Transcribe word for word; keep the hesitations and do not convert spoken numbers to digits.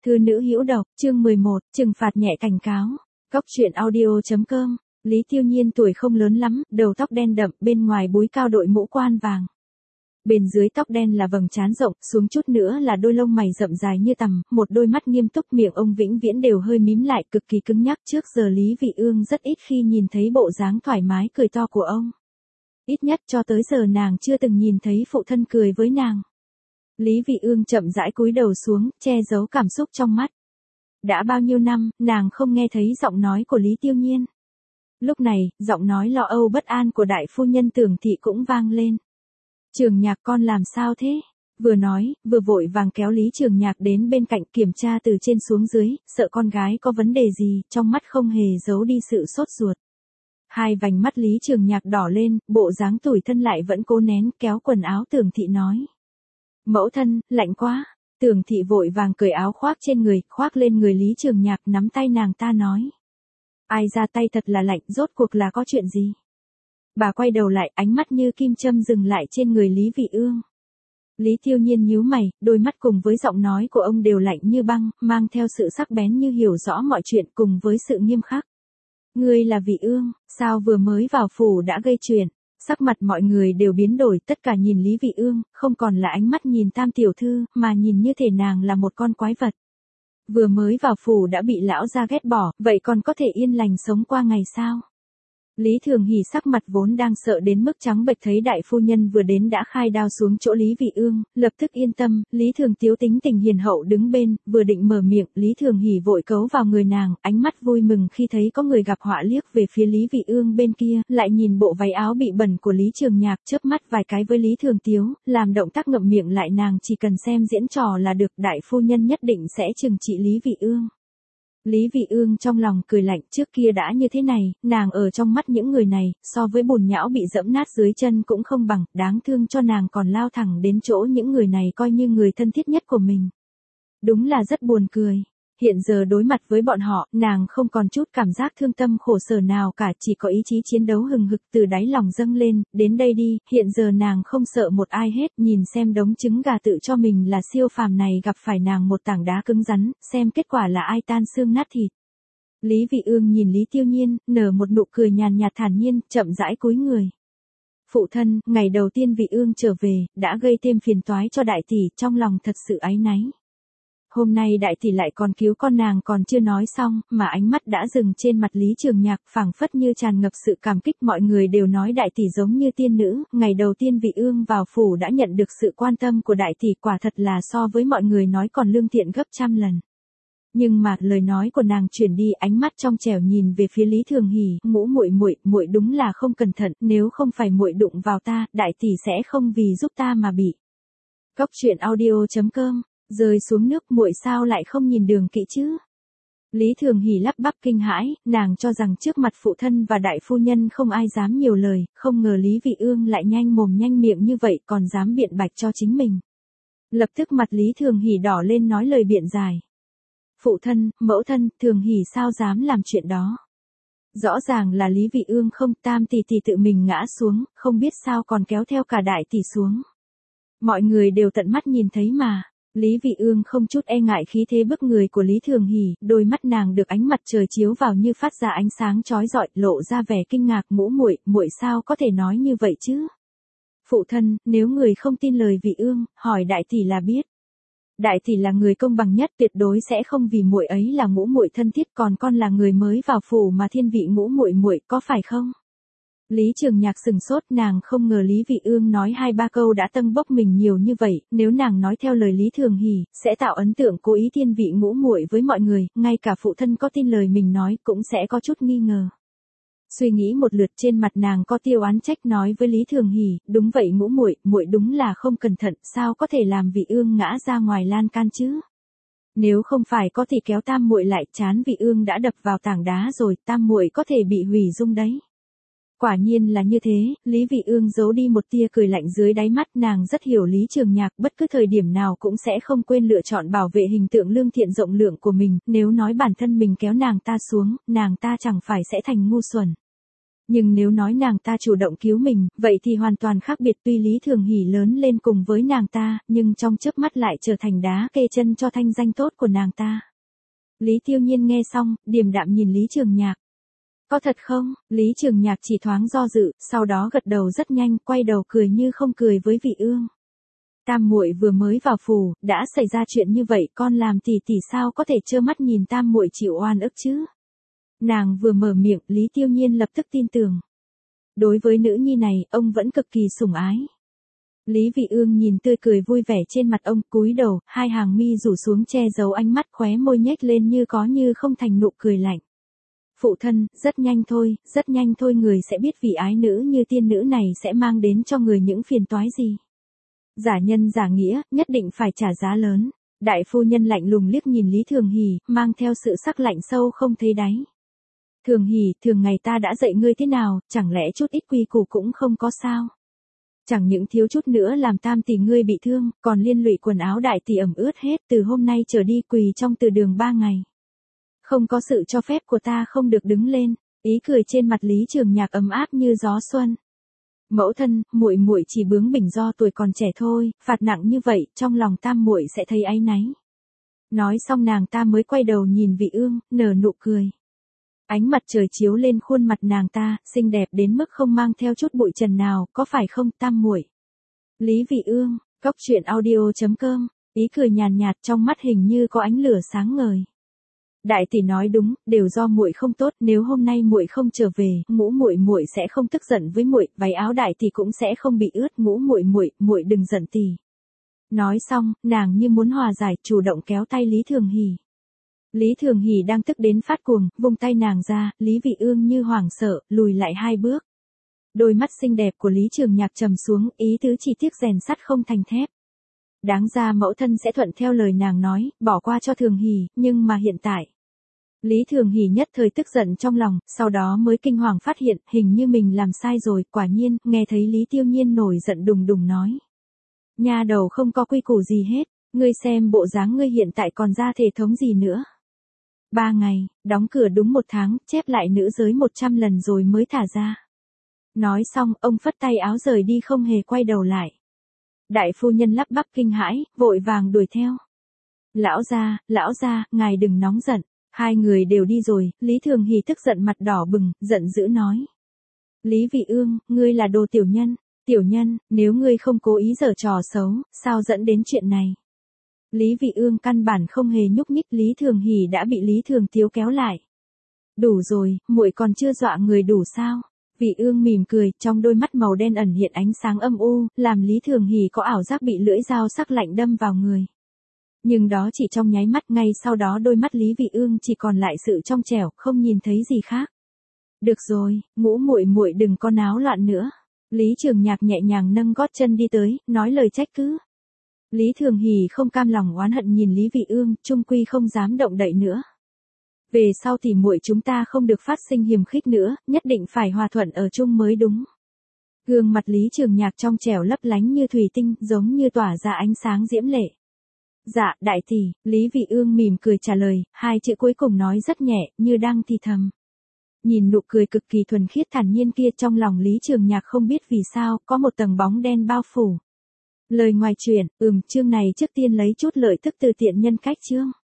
Thư nữ hữu độc, chương mười một, trừng phạt nhẹ cảnh cáo. Góc truyện audio chấm com. Lý Tiêu Nhiên tuổi không lớn lắm, đầu tóc đen đậm, bên ngoài búi cao đội mũ quan vàng. Bên dưới tóc đen là vầng trán rộng, xuống chút nữa là đôi lông mày rậm dài như tằm, một đôi mắt nghiêm túc, miệng ông vĩnh viễn đều hơi mím lại, cực kỳ cứng nhắc. Trước giờ Lý Vị Ương rất ít khi nhìn thấy bộ dáng thoải mái cười to của ông. Ít nhất cho tới giờ nàng chưa từng nhìn thấy phụ thân cười với nàng. Lý Vị Ương chậm rãi cúi đầu xuống, che giấu cảm xúc trong mắt. Đã bao nhiêu năm, nàng không nghe thấy giọng nói của Lý Tiêu Nhiên. Lúc này, giọng nói lo âu bất an của đại phu nhân Tưởng Thị cũng vang lên. Trường Nhạc con làm sao thế? Vừa nói, vừa vội vàng kéo Lý Trường Nhạc đến bên cạnh kiểm tra từ trên xuống dưới, sợ con gái có vấn đề gì, trong mắt không hề giấu đi sự sốt ruột. Hai vành mắt Lý Trường Nhạc đỏ lên, bộ dáng tủi thân lại vẫn cố nén, kéo quần áo Tưởng Thị nói. Mẫu thân, lạnh quá. Tưởng Thị vội vàng cởi áo khoác trên người, khoác lên người Lý Trường Nhạc, nắm tay nàng ta nói. Ai ra tay thật là lạnh, rốt cuộc là có chuyện gì? Bà quay đầu lại, ánh mắt như kim châm dừng lại trên người Lý Vị Ương. Lý Tiêu Nhiên nhíu mày, đôi mắt cùng với giọng nói của ông đều lạnh như băng, mang theo sự sắc bén như hiểu rõ mọi chuyện cùng với sự nghiêm khắc. Ngươi là Vị Ương, sao vừa mới vào phủ đã gây chuyện? Sắc mặt mọi người đều biến đổi, tất cả nhìn Lý Vị Ương, không còn là ánh mắt nhìn tam tiểu thư, mà nhìn như thể nàng là một con quái vật. Vừa mới vào phủ đã bị lão gia ghét bỏ, vậy còn có thể yên lành sống qua ngày sao? Lý Thường Hỷ sắc mặt vốn đang sợ đến mức trắng bệch thấy đại phu nhân vừa đến đã khai đao xuống chỗ Lý Vị Ương, lập tức yên tâm. Lý Thường Tiếu tính tình hiền hậu đứng bên, vừa định mở miệng, Lý Thường Hỷ vội cấu vào người nàng, ánh mắt vui mừng khi thấy có người gặp họa, liếc về phía Lý Vị Ương bên kia, lại nhìn bộ váy áo bị bẩn của Lý Trường Nhạc, chớp mắt vài cái với Lý Thường Tiếu, làm động tác ngậm miệng lại. Nàng chỉ cần xem diễn trò là được, đại phu nhân nhất định sẽ trừng trị Lý Vị Ương. Lý Vị Ương trong lòng cười lạnh, trước kia đã như thế này, nàng ở trong mắt những người này, so với bùn nhão bị dẫm nát dưới chân cũng không bằng, đáng thương cho nàng còn lao thẳng đến chỗ những người này coi như người thân thiết nhất của mình. Đúng là rất buồn cười. Hiện giờ đối mặt với bọn họ, nàng không còn chút cảm giác thương tâm khổ sở nào cả, chỉ có ý chí chiến đấu hừng hực từ đáy lòng dâng lên. Đến đây đi, hiện giờ nàng không sợ một ai hết, nhìn xem đống trứng gà tự cho mình là siêu phàm này gặp phải nàng một tảng đá cứng rắn, xem kết quả là ai tan xương nát thịt. Lý Vị Ương nhìn Lý Tiêu Nhiên, nở một nụ cười nhàn nhạt thản nhiên, chậm rãi cúi người. Phụ thân, ngày đầu tiên Vị Ương trở về, đã gây thêm phiền toái cho đại tỷ, trong lòng thật sự áy náy. Hôm nay đại tỷ lại còn cứu con. Nàng còn chưa nói xong, mà ánh mắt đã dừng trên mặt Lý Trường Nhạc, phảng phất như tràn ngập sự cảm kích. Mọi người đều nói đại tỷ giống như tiên nữ, ngày đầu tiên Vị Ương vào phủ đã nhận được sự quan tâm của đại tỷ, quả thật là so với mọi người nói còn lương thiện gấp trăm lần. Nhưng mà lời nói của nàng chuyển đi, ánh mắt trong trẻo nhìn về phía Lý Thường Hỷ, ngũ muội muội, muội đúng là không cẩn thận, nếu không phải muội đụng vào ta, đại tỷ sẽ không vì giúp ta mà bị. Góc truyện audio chấm com. Rơi xuống nước, muội sao lại không nhìn đường kỹ chứ? Lý Thường Hỷ lắp bắp kinh hãi, nàng cho rằng trước mặt phụ thân và đại phu nhân không ai dám nhiều lời, không ngờ Lý Vị Ương lại nhanh mồm nhanh miệng như vậy, còn dám biện bạch cho chính mình. Lập tức mặt Lý Thường Hỷ đỏ lên nói lời biện giải. Phụ thân, mẫu thân, Thường Hỷ sao dám làm chuyện đó? Rõ ràng là Lý Vị Ương không, tam tỷ tỷ tự mình ngã xuống, không biết sao còn kéo theo cả đại tỷ xuống. Mọi người đều tận mắt nhìn thấy mà. Lý Vị Ương không chút e ngại khí thế bức người của Lý Thường Hỷ, đôi mắt nàng được ánh mặt trời chiếu vào như phát ra ánh sáng chói rọi, lộ ra vẻ kinh ngạc. Ngũ muội, muội sao có thể nói như vậy chứ? Phụ thân, nếu người không tin lời Vị Ương, hỏi đại tỷ là biết. Đại tỷ là người công bằng nhất, tuyệt đối sẽ không vì muội ấy là ngũ muội thân thiết, còn con là người mới vào phủ mà thiên vị ngũ muội muội, có phải không? Lý Trường Nhạc sừng sốt, nàng không ngờ Lý Vị Ương nói hai ba câu đã tâng bốc mình nhiều như vậy, nếu nàng nói theo lời Lý Thường Hỷ, sẽ tạo ấn tượng cố ý thiên vị ngũ muội với mọi người, ngay cả phụ thân có tin lời mình nói cũng sẽ có chút nghi ngờ. Suy nghĩ một lượt, trên mặt nàng có tia oán trách, nói với Lý Thường Hỷ, đúng vậy ngũ muội, muội đúng là không cẩn thận, sao có thể làm Vị Ương ngã ra ngoài lan can chứ? Nếu không phải có thì kéo tam muội lại, chán Vị Ương đã đập vào tảng đá rồi, tam muội có thể bị hủy dung đấy. Quả nhiên là như thế, Lý Vị Ương giấu đi một tia cười lạnh dưới đáy mắt. Nàng rất hiểu Lý Trường Nhạc, bất cứ thời điểm nào cũng sẽ không quên lựa chọn bảo vệ hình tượng lương thiện rộng lượng của mình, nếu nói bản thân mình kéo nàng ta xuống, nàng ta chẳng phải sẽ thành ngu xuẩn. Nhưng nếu nói nàng ta chủ động cứu mình, vậy thì hoàn toàn khác biệt. Tuy Lý Thường Hỷ lớn lên cùng với nàng ta, nhưng trong chớp mắt lại trở thành đá kê chân cho thanh danh tốt của nàng ta. Lý Tiêu Nhiên nghe xong, điềm đạm nhìn Lý Trường Nhạc. Có thật không? Lý Trường Nhạc chỉ thoáng do dự, sau đó gật đầu rất nhanh, quay đầu cười như không cười với Vị Ương. Tam muội vừa mới vào phủ, đã xảy ra chuyện như vậy, con làm tỷ tỷ sao có thể trơ mắt nhìn tam muội chịu oan ức chứ? Nàng vừa mở miệng, Lý Tiêu Nhiên lập tức tin tưởng. Đối với nữ nhi này, ông vẫn cực kỳ sủng ái. Lý Vị Ương nhìn tươi cười vui vẻ trên mặt ông, cúi đầu, hai hàng mi rủ xuống che giấu ánh mắt, khóe môi nhếch lên như có như không thành nụ cười lạnh. Phụ thân, rất nhanh thôi, rất nhanh thôi người sẽ biết vị ái nữ như tiên nữ này sẽ mang đến cho người những phiền toái gì. Giả nhân giả nghĩa, nhất định phải trả giá lớn. Đại phu nhân lạnh lùng liếc nhìn Lý Thường Hỷ, mang theo sự sắc lạnh sâu không thấy đáy. Thường Hỷ, thường ngày ta đã dạy ngươi thế nào, chẳng lẽ chút ít quy củ cũng không có sao? Chẳng những thiếu chút nữa làm tam tỷ ngươi bị thương, còn liên lụy quần áo đại tỷ ẩm ướt hết, từ hôm nay trở đi quỳ trong từ đường ba ngày. Không có sự cho phép của ta không được đứng lên, ý cười trên mặt Lý Trường Nhạc ấm áp như gió xuân. Mẫu thân, muội muội chỉ bướng bỉnh do tuổi còn trẻ thôi, phạt nặng như vậy, trong lòng tam muội sẽ thấy áy náy. Nói xong nàng ta mới quay đầu nhìn Vị Ương, nở nụ cười. Ánh mặt trời chiếu lên khuôn mặt nàng ta, xinh đẹp đến mức không mang theo chút bụi trần nào, có phải không, tam muội? Lý Vị Ương, Cốc Truyện Audio chấm com, ý cười nhàn nhạt trong mắt hình như có ánh lửa sáng ngời. Đại tỷ nói đúng, đều do muội không tốt, nếu hôm nay muội không trở về, Ngũ muội muội sẽ không tức giận với muội, váy áo đại tỷ cũng sẽ không bị ướt, Ngũ muội muội, muội đừng giận tỷ. Nói xong, nàng như muốn hòa giải, chủ động kéo tay Lý Thường Hỷ. Lý Thường Hỷ đang tức đến phát cuồng, vung tay nàng ra, Lý Vị Ương như hoảng sợ, lùi lại hai bước. Đôi mắt xinh đẹp của Lý Trường Nhạc trầm xuống, ý tứ chỉ tiếc rèn sắt không thành thép. Đáng ra mẫu thân sẽ thuận theo lời nàng nói, bỏ qua cho Thường Hỷ, nhưng mà hiện tại. Lý Thường Hỷ nhất thời tức giận trong lòng, sau đó mới kinh hoàng phát hiện, hình như mình làm sai rồi, quả nhiên, nghe thấy Lý Tiêu Nhiên nổi giận đùng đùng nói. Nha đầu không có quy củ gì hết, ngươi xem bộ dáng ngươi hiện tại còn ra thể thống gì nữa. Ba ngày, đóng cửa đúng một tháng, chép lại nữ giới một trăm lần rồi mới thả ra. Nói xong, ông phất tay áo rời đi không hề quay đầu lại. Đại phu nhân lắp bắp kinh hãi, vội vàng đuổi theo. Lão gia, lão gia, ngài đừng nóng giận. Hai người đều đi rồi, Lý Thường Hỷ tức giận mặt đỏ bừng, giận dữ nói. Lý Vị Ương, ngươi là đồ tiểu nhân, tiểu nhân, nếu ngươi không cố ý giở trò xấu, sao dẫn đến chuyện này? Lý Vị Ương căn bản không hề nhúc nhích, Lý Thường Hỷ đã bị Lý Thường Tiếu kéo lại. Đủ rồi, muội còn chưa dọa người đủ sao? Vị Ương mỉm cười, trong đôi mắt màu đen ẩn hiện ánh sáng âm u, làm Lý Thường Hỷ có ảo giác bị lưỡi dao sắc lạnh đâm vào người. Nhưng đó chỉ trong nháy mắt, ngay sau đó đôi mắt Lý Vị Ương chỉ còn lại sự trong trẻo, không nhìn thấy gì khác. Được rồi, Ngũ muội muội đừng có náo loạn nữa. Lý Trường Nhạc nhẹ nhàng nâng gót chân đi tới, nói lời trách cứ. Lý Thường Hỷ không cam lòng oán hận nhìn Lý Vị Ương, chung quy không dám động đậy nữa. Về sau thì muội chúng ta không được phát sinh hiềm khích nữa, nhất định phải hòa thuận ở chung mới đúng. Gương mặt Lý Trường Nhạc trong trẻo lấp lánh như thủy tinh, giống như tỏa ra ánh sáng diễm lệ. Dạ, đại tỷ, Lý Vị Ương mỉm cười trả lời, hai chữ cuối cùng nói rất nhẹ, như đang thì thầm. Nhìn nụ cười cực kỳ thuần khiết thản nhiên kia, trong lòng Lý Trường Nhạc không biết vì sao, có một tầng bóng đen bao phủ. Lời ngoài truyện, ừm, chương này trước tiên lấy chút lợi tức từ tiện nhân cách chương.